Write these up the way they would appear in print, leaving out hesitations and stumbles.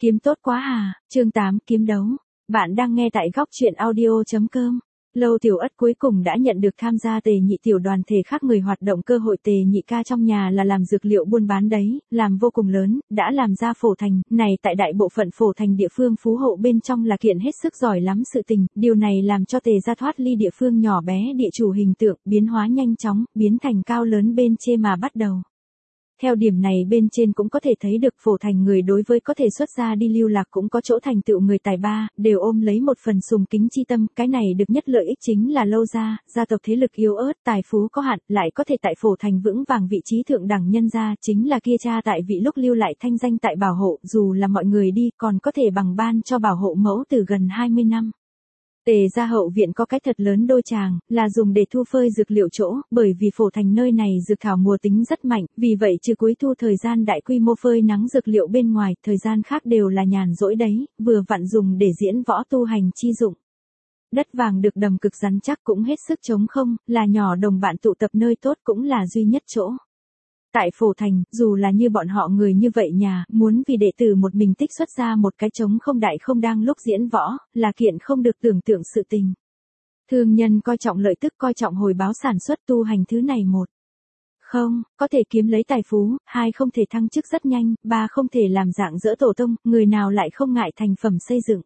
Kiếm tốt quá à, chương 8 kiếm đấu. Bạn đang nghe tại góc truyện audio.com. Lâu Tiểu Ất cuối cùng đã nhận được tham gia Tề Nhị tiểu đoàn thể khác người hoạt động cơ hội. Tề Nhị ca trong nhà là làm dược liệu buôn bán đấy, làm vô cùng lớn, đã làm ra Phổ Thành, này tại đại bộ phận Phổ Thành địa phương phú hộ bên trong là kiện hết sức giỏi lắm sự tình, điều này làm cho Tề gia thoát ly địa phương nhỏ bé địa chủ hình tượng, biến hóa nhanh chóng, biến thành cao lớn bên trên mà bắt đầu. Theo điểm này bên trên cũng có thể thấy được Phổ Thành người đối với có thể xuất gia đi lưu lạc cũng có chỗ thành tựu người tài ba, đều ôm lấy một phần sùng kính chi tâm, cái này được nhất lợi ích chính là Lâu gia tộc thế lực yếu ớt, tài phú có hạn, lại có thể tại Phổ Thành vững vàng vị trí thượng đẳng nhân gia, chính là kia cha tại vị lúc lưu lại thanh danh tại bảo hộ, dù là mọi người đi, còn có thể bằng ban cho bảo hộ mẫu từ gần 20 năm. Tề gia hậu viện có cái thật lớn đôi tràng, là dùng để thu phơi dược liệu chỗ, bởi vì Phổ Thành nơi này dược thảo mùa tính rất mạnh, vì vậy trừ cuối thu thời gian đại quy mô phơi nắng dược liệu bên ngoài, thời gian khác đều là nhàn rỗi đấy, vừa vặn dùng để diễn võ tu hành chi dụng. Đất vàng được đầm cực rắn chắc cũng hết sức trống không, là nhỏ đồng bạn tụ tập nơi tốt cũng là duy nhất chỗ. Tại Phổ Thành, dù là như bọn họ người như vậy nhà, muốn vì đệ tử một mình tích xuất ra một cái trống không đại không đang lúc diễn võ, là kiện không được tưởng tượng sự tình. Thương nhân coi trọng lợi tức coi trọng hồi báo sản xuất tu hành thứ này một. Không, có thể kiếm lấy tài phú, hai không thể thăng chức rất nhanh, ba không thể làm dạng dỡ tổ tông, người nào lại không ngại thành phẩm xây dựng.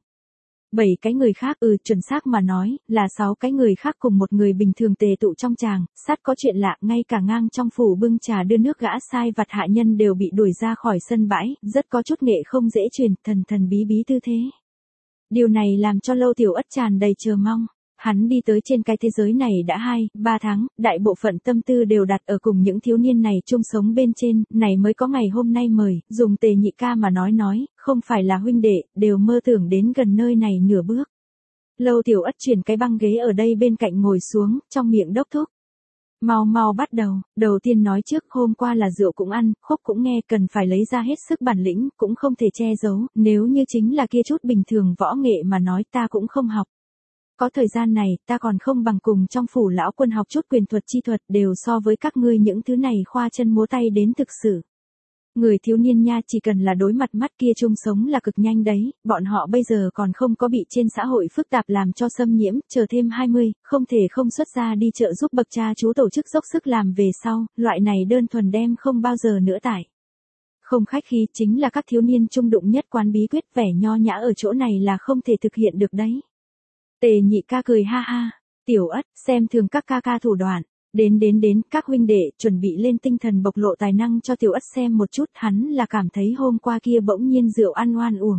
7 cái người khác chuẩn xác mà nói, là 6 cái người khác cùng một người bình thường tề tụ trong tràng, sát có chuyện lạ, ngay cả ngang trong phủ bưng trà đưa nước gã sai vặt hạ nhân đều bị đuổi ra khỏi sân bãi, rất có chút nghệ không dễ truyền, thần bí bí tư thế. Điều này làm cho Lâu Tiểu Ất tràn đầy chờ mong. Hắn đi tới trên cái thế giới này đã 2-3 tháng, đại bộ phận tâm tư đều đặt ở cùng những thiếu niên này chung sống bên trên, này mới có ngày hôm nay mời, dùng Tề Nhị ca mà nói, không phải là huynh đệ, đều mơ tưởng đến gần nơi này nửa bước. Lâu Tiểu Ất chuyển cái băng ghế ở đây bên cạnh ngồi xuống, trong miệng đốc thúc. Mau bắt đầu tiên nói trước hôm qua là rượu cũng ăn, khúc cũng nghe, cần phải lấy ra hết sức bản lĩnh, cũng không thể che giấu, nếu như chính là kia chút bình thường võ nghệ mà nói ta cũng không học. Có thời gian này, ta còn không bằng cùng trong phủ lão quân học chút quyền thuật chi thuật đều so với các ngươi những thứ này khoa chân múa tay đến thực sự. Người thiếu niên nha chỉ cần là đối mặt mắt kia chung sống là cực nhanh đấy, bọn họ bây giờ còn không có bị trên xã hội phức tạp làm cho xâm nhiễm, chờ thêm 20, không thể không xuất ra đi chợ giúp bậc cha chú tổ chức dốc sức làm về sau, loại này đơn thuần đem không bao giờ nữa tải. Không khách khí chính là các thiếu niên trung đụng nhất quán bí quyết vẻ nho nhã ở chỗ này là không thể thực hiện được đấy. Tề Nhị ca cười ha ha, Tiểu Ất, xem thường các ca thủ đoạn, đến, các huynh đệ, chuẩn bị lên tinh thần bộc lộ tài năng cho Tiểu Ất xem một chút, hắn là cảm thấy hôm qua kia bỗng nhiên rượu ăn oan uổng.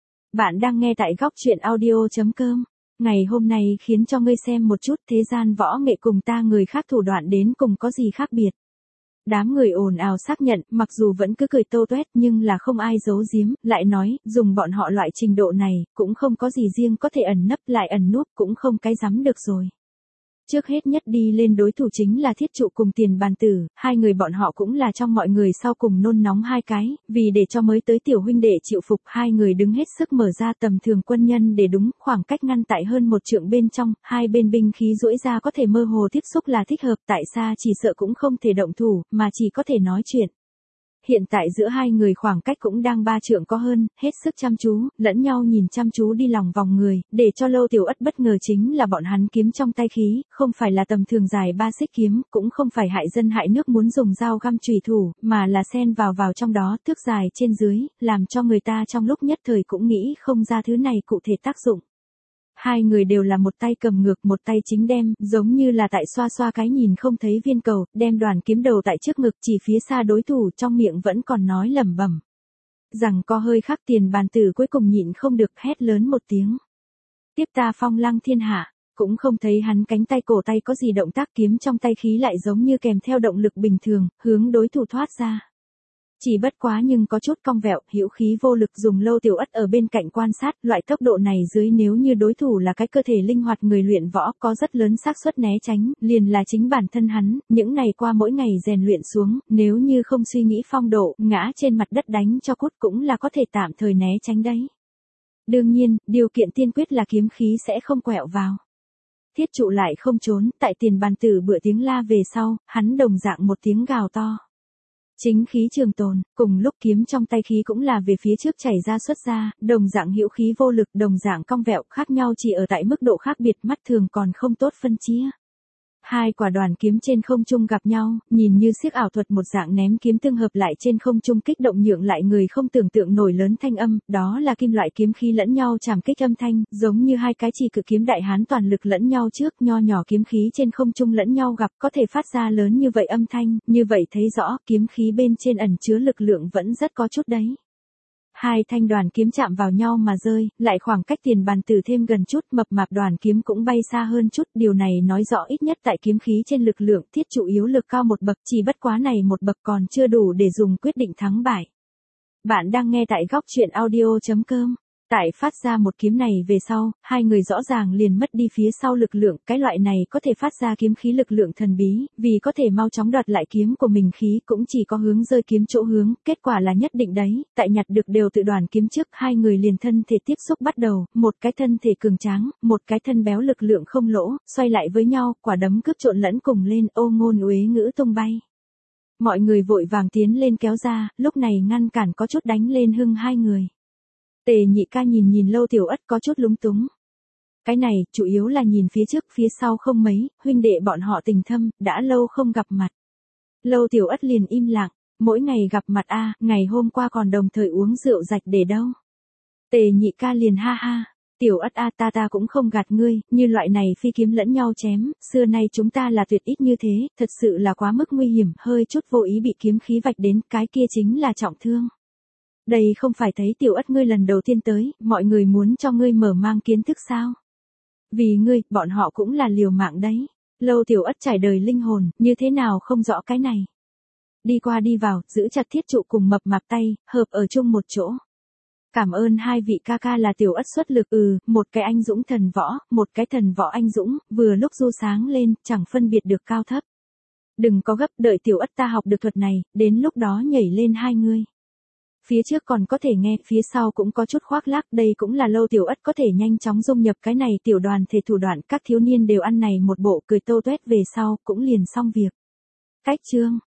Bạn đang nghe tại góc truyện audio.com, ngày hôm nay khiến cho ngươi xem một chút thế gian võ nghệ cùng ta người khác thủ đoạn đến cùng có gì khác biệt. Đám người ồn ào xác nhận, mặc dù vẫn cứ cười tô toét nhưng là không ai giấu giếm, lại nói, dùng bọn họ loại trình độ này, cũng không có gì riêng có thể ẩn nấp lại ẩn núp cũng không cái dám được rồi. Trước hết nhất đi lên đối thủ chính là Thiết Trụ cùng Tiền Bàn Tử, hai người bọn họ cũng là trong mọi người sau cùng nôn nóng hai cái, vì để cho mới tới tiểu huynh đệ chịu phục hai người đứng hết sức mở ra tầm thường quân nhân để đúng khoảng cách ngăn tại hơn một trượng bên trong, hai bên binh khí duỗi ra có thể mơ hồ tiếp xúc là thích hợp, tại xa chỉ sợ cũng không thể động thủ, mà chỉ có thể nói chuyện. Hiện tại giữa hai người khoảng cách cũng đang 3 trượng có hơn, hết sức chăm chú, lẫn nhau nhìn chăm chú đi lòng vòng người, để cho Lâu Tiểu Ất bất ngờ chính là bọn hắn kiếm trong tay khí, không phải là tầm thường dài 3 xích kiếm, cũng không phải hại dân hại nước muốn dùng dao găm chùy thủ, mà là xen vào trong đó, thước dài trên dưới, làm cho người ta trong lúc nhất thời cũng nghĩ không ra thứ này cụ thể tác dụng. Hai người đều là một tay cầm ngược một tay chính đem, giống như là tại xoa cái nhìn không thấy viên cầu, đem đoàn kiếm đầu tại trước ngực chỉ phía xa đối thủ trong miệng vẫn còn nói lẩm bẩm. Rằng có hơi khắc Tiền Bàn Tử cuối cùng nhịn không được hét lớn một tiếng. Tiếp ta phong lăng thiên hạ, cũng không thấy hắn cánh tay cổ tay có gì động tác kiếm trong tay khí lại giống như kèm theo động lực bình thường, hướng đối thủ thoát ra. Chỉ bất quá nhưng có chút cong vẹo, hữu khí vô lực dùng Lâu Tiểu Ất ở bên cạnh quan sát, loại tốc độ này dưới nếu như đối thủ là cái cơ thể linh hoạt người luyện võ có rất lớn xác suất né tránh, liền là chính bản thân hắn, những ngày qua mỗi ngày rèn luyện xuống, nếu như không suy nghĩ phong độ, ngã trên mặt đất đánh cho cút cũng là có thể tạm thời né tránh đấy. Đương nhiên, điều kiện tiên quyết là kiếm khí sẽ không quẹo vào. Thiết Trụ lại không trốn, tại Tiền Bàn Tử bựa tiếng la về sau, hắn đồng dạng một tiếng gào to. Chính khí trường tồn, cùng lúc kiếm trong tay khí cũng là về phía trước chảy ra xuất ra, đồng dạng hữu khí vô lực, đồng dạng cong vẹo, khác nhau chỉ ở tại mức độ khác biệt, mắt thường còn không tốt phân chia. Hai quả đoàn kiếm trên không trung gặp nhau, nhìn như xiếc ảo thuật một dạng ném kiếm tương hợp lại trên không trung, kích động nhượng lại người không tưởng tượng nổi lớn thanh âm, đó là kim loại kiếm khí lẫn nhau chạm kích âm thanh, giống như hai cái chỉ cự kiếm đại hán toàn lực lẫn nhau trước, nho nhỏ kiếm khí trên không trung lẫn nhau gặp, có thể phát ra lớn như vậy âm thanh, như vậy thấy rõ, kiếm khí bên trên ẩn chứa lực lượng vẫn rất có chút đấy. Hai thanh đoàn kiếm chạm vào nhau mà rơi, lại khoảng cách tiền bàn tử thêm gần chút, mập mạp đoàn kiếm cũng bay xa hơn chút, điều này nói rõ ít nhất tại kiếm khí trên lực lượng thiết chủ yếu lực cao một bậc, chỉ bất quá này một bậc còn chưa đủ để dùng quyết định thắng bại. Bạn đang nghe tại góc truyện audio.com. Tại phát ra một kiếm này về sau, hai người rõ ràng liền mất đi phía sau lực lượng, cái loại này có thể phát ra kiếm khí lực lượng thần bí, vì có thể mau chóng đoạt lại kiếm của mình khí cũng chỉ có hướng rơi kiếm chỗ hướng, kết quả là nhất định đấy, tại nhặt được đều tự đoàn kiếm trước, hai người liền thân thể tiếp xúc bắt đầu, một cái thân thể cường tráng, một cái thân béo lực lượng không lỗ, xoay lại với nhau, quả đấm cướp trộn lẫn cùng lên, ô ngôn uế ngữ tung bay. Mọi người vội vàng tiến lên kéo ra, lúc này ngăn cản có chút đánh lên hưng hai người. Tề Nhị Ca nhìn nhìn Lâu Tiểu Ất có chút lúng túng. Cái này, chủ yếu là nhìn phía trước phía sau không mấy, huynh đệ bọn họ tình thâm, đã lâu không gặp mặt. Lâu Tiểu Ất liền im lặng, mỗi ngày gặp mặt ngày hôm qua còn đồng thời uống rượu rạch để đâu. Tề Nhị Ca liền ha ha, Tiểu Ất ta cũng không gạt ngươi, như loại này phi kiếm lẫn nhau chém, xưa nay chúng ta là tuyệt ít như thế, thật sự là quá mức nguy hiểm, hơi chút vô ý bị kiếm khí vạch đến, cái kia chính là trọng thương. Đây không phải thấy Tiểu Ất ngươi lần đầu tiên tới, mọi người muốn cho ngươi mở mang kiến thức sao? Vì ngươi, bọn họ cũng là liều mạng đấy. Lâu Tiểu Ất trải đời linh hồn, như thế nào không rõ cái này. Đi qua đi vào, giữ chặt thiết trụ cùng mập mạp tay, hợp ở chung một chỗ. Cảm ơn hai vị ca ca là Tiểu Ất xuất lực, một cái anh dũng thần võ, một cái thần võ anh dũng, vừa lúc du sáng lên, chẳng phân biệt được cao thấp. Đừng có gấp, đợi Tiểu Ất ta học được thuật này, đến lúc đó nhảy lên hai ngươi. Phía trước còn có thể nghe, phía sau cũng có chút khoác lác, đây cũng là Lâu Tiểu Ất có thể nhanh chóng dung nhập cái này tiểu đoàn thể thủ đoạn, các thiếu niên đều ăn này một bộ cười tô tuét về sau, cũng liền xong việc. Cách chương